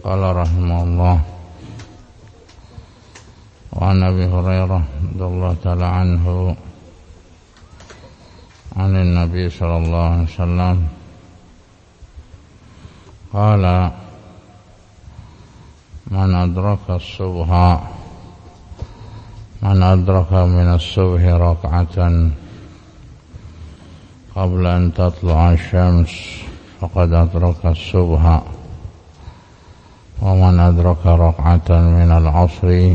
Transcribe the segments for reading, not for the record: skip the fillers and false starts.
Qala rahimahullah wa an Abi Hurairah radhiyallahu ta'ala anhu anin Nabi sallallahu alaihi wasallam qala man adraka as-subha man adraka min as-subhi rak'atan qabla an tatlu'a asy-syams faqad adraka as-subha wa man adraka rak'atan min al-'asri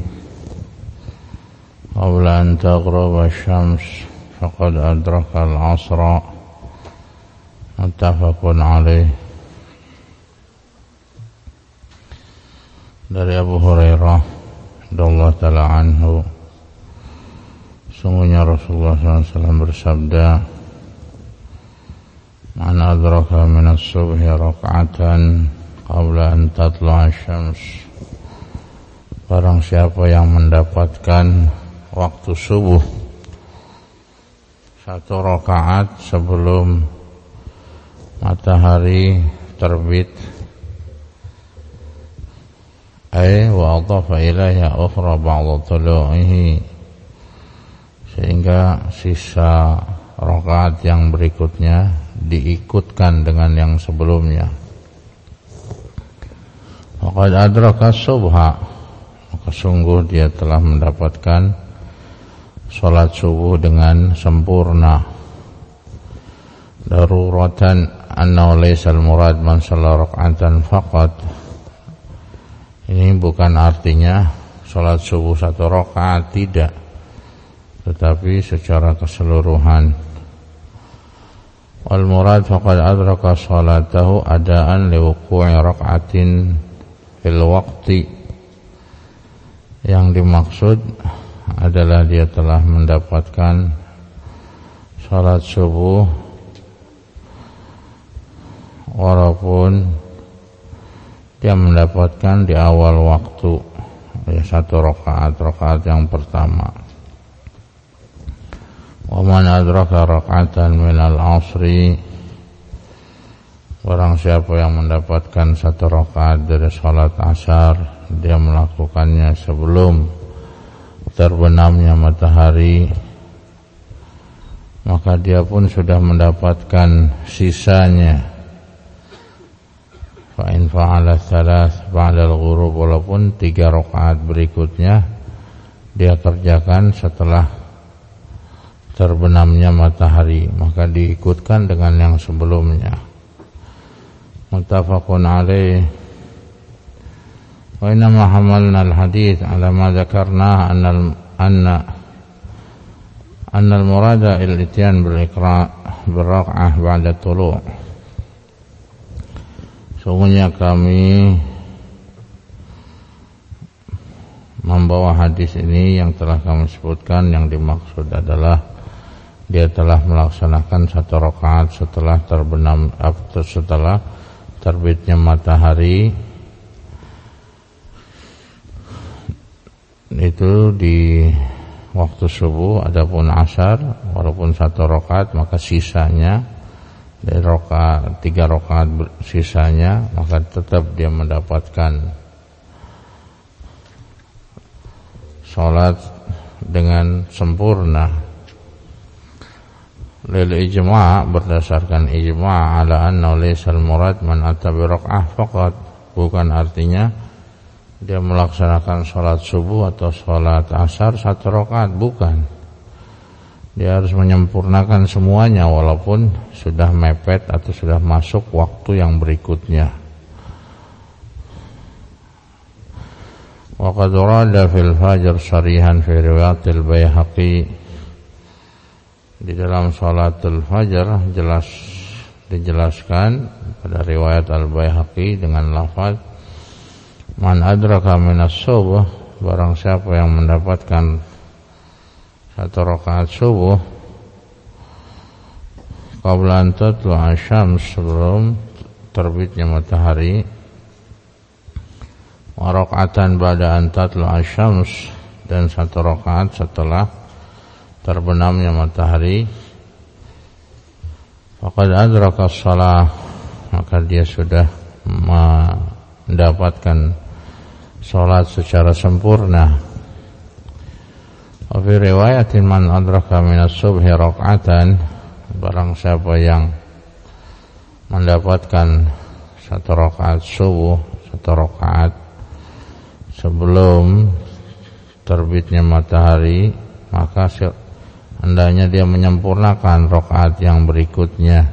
qabla an taghraba asy-syams faqad adraka al-'asra. Muttafaqun alaih. Dari Abu Hurairah radhiyallahu ta'ala anhu, sungguhnya Rasulullah SAW bersabda, man adraka minas subhi raka'atan qabla an tatlu'a asy-syams, barang siapa yang mendapatkan waktu subuh satu rakaat sebelum matahari terbit, wa adhafa ilaiha ukhra ba'da tulu'ihi, sehingga sisa rakaat yang berikutnya diikutkan dengan yang sebelumnya, faqad adraka subha, maka sungguh dia telah mendapatkan salat subuh dengan sempurna. Daruratan anna laysal murad man shalla rak'atan faqat, ini bukan artinya salat subuh satu rakaat, tidak, tetapi secara keseluruhan. Wal murad faqad adraka salatahu adaan liwuqu'i rak'atin fil waqti, yang dimaksud adalah dia telah mendapatkan salat subuh walaupun dia mendapatkan di awal waktu, satu rakaat yang pertama. Wa man adraka rak'atan minal 'asri, barang siapa yang mendapatkan satu rakaat dari salat asar, dia melakukannya sebelum terbenamnya matahari, maka dia pun sudah mendapatkan sisanya. Fa in fa'ala thalath ba'da al-ghurub, walaupun 3 rakaat berikutnya dia kerjakan setelah terbenamnya matahari, maka diikutkan dengan yang sebelumnya. Muttafaqun alaih. Wa inna ma hamalna al-hadith ala ma dzakarna anna al-murada al-ityan bil-iqra' bil-raq'ah ba'da tulu'. Sungguhnya kami membawa hadis ini yang telah kami sebutkan, yang dimaksud adalah dia telah melaksanakan satu rakaat setelah setelah terbitnya matahari, itu di waktu subuh. Adapun asar, walaupun satu rakaat, maka sisanya dari 3 rakaat sisanya, maka tetap dia mendapatkan salat dengan sempurna. Lil ijma', berdasarkan ijma' ala anna laysal murad man ata bi rak'ah faqat, bukan artinya dia melaksanakan salat subuh atau salat asar satu rakaat, bukan. Dia harus menyempurnakan semuanya walaupun sudah mepet atau sudah masuk waktu yang berikutnya. Wa qad warada fil fajr sharihan fi riwayatil Baihaqi, di dalam salatul fajar jelas dijelaskan pada riwayat Al-Baihaqi dengan lafaz man adraka minas subuh, barang siapa yang mendapatkan satu rakaat subuh qabla an tatlu'a asy-syams, sebelum terbitnya matahari, wa raka'atan ba'da an tatlu'a asy-syams, dan satu rakaat setelah terbenamnya matahari, faqad adraka shalah, maka dia sudah mendapatkan sholat secara sempurna. Wa fi riwayatin man adraka minas subhi raq'atan, barang siapa yang mendapatkan satu rakaat subuh, satu rakaat sebelum terbitnya matahari, maka hendaknya dia menyempurnakan rakaat yang berikutnya.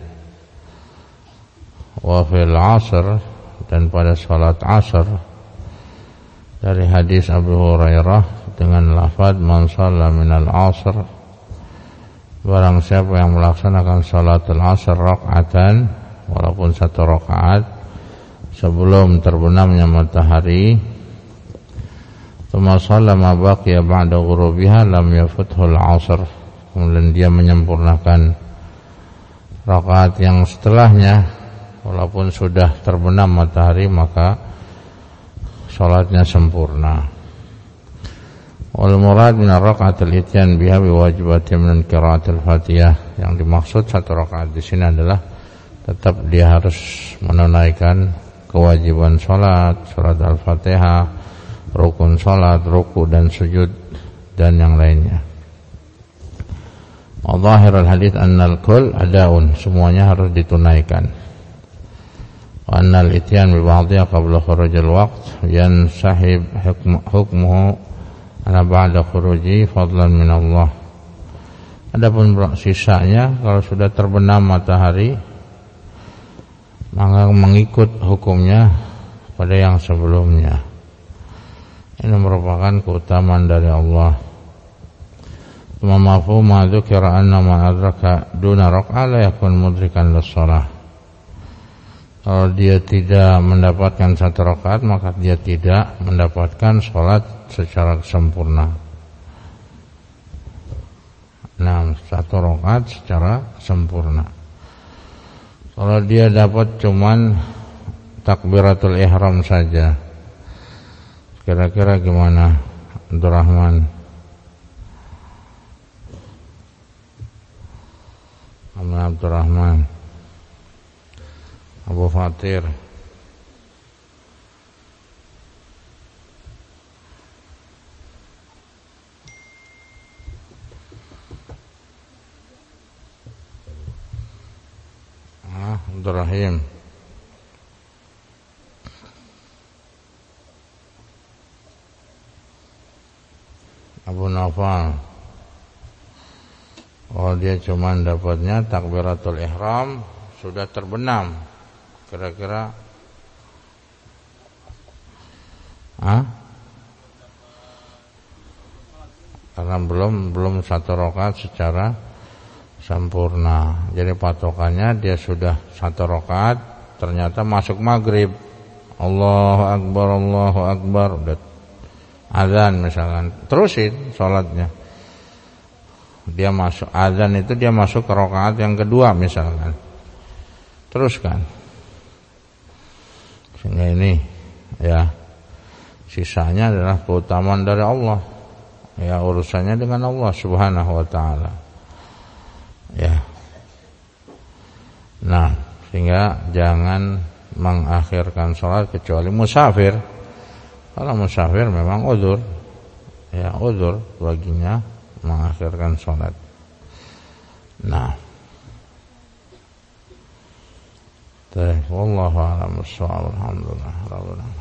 Wa fil asr, dan pada salat asar, dari hadis Abu Hurairah dengan lafaz man shalla minal asr, barang siapa yang melaksanakan salatul asar rakaatan, walaupun satu rakaat sebelum terbenamnya matahari, tsumma shalla ma baqiya ba'da ghurubiha lam yafuthul asr, kemudian dia menyempurnakan rakaat yang setelahnya walaupun sudah terbenam matahari, maka salatnya sempurna. Wal murad min raq'atil ityan biha biwajibati min qiraatil Fatihah, yang dimaksud satu rakaat di sini adalah tetap dia harus menunaikan kewajiban salat, surat Al-Fatihah, rukun salat, ruku dan sujud dan yang lainnya. Wa dhahirul hadits annal kull adaun, semuanya harus ditunaikan. Wa annal ityan bi ba'dhiha qabla khurujil waqt yansahib hukmuhu ala ba'da khuruji fadlan min Allah. Adapun sisanya kalau sudah terbenam matahari, maka mengikut hukumnya pada yang sebelumnya. Ini merupakan keutamaan dari Allah. Mafhum ma dzukira anna man adraka duna raq'ah la yakun mudrikan lis-shalah. Kalau dia tidak mendapatkan satu rakaat, maka dia tidak mendapatkan salat secara sempurna. Nah, satu rakaat secara sempurna. Kalau dia dapat cuman takbiratul ihram saja, kira-kira gimana, Abdurrahman? Abdurrahman, Abu Fatir, Abdurrahim, Abu Nawfal. Oh, dia cuma dapatnya takbiratul ihram sudah terbenam, kira-kira karena belum satu rakaat secara sempurna. Jadi patokannya dia sudah satu rakaat, ternyata masuk maghrib, Allahu Akbar, udah azan misalkan, terusin sholatnya. Dia masuk azan itu, dia masuk ke rakaat yang kedua misalkan, teruskan. Sehingga ini ya, sisanya adalah keutamaan dari Allah. Ya, urusannya dengan Allah Subhanahu wa taala. Ya. Nah, sehingga jangan mengakhirkan sholat kecuali musafir. Kalau musafir memang uzur. Ya, uzur baginya mengakhirkan sholat. Nah, wallahu a'lam bishawab. Alhamdulillah rabbil alamin.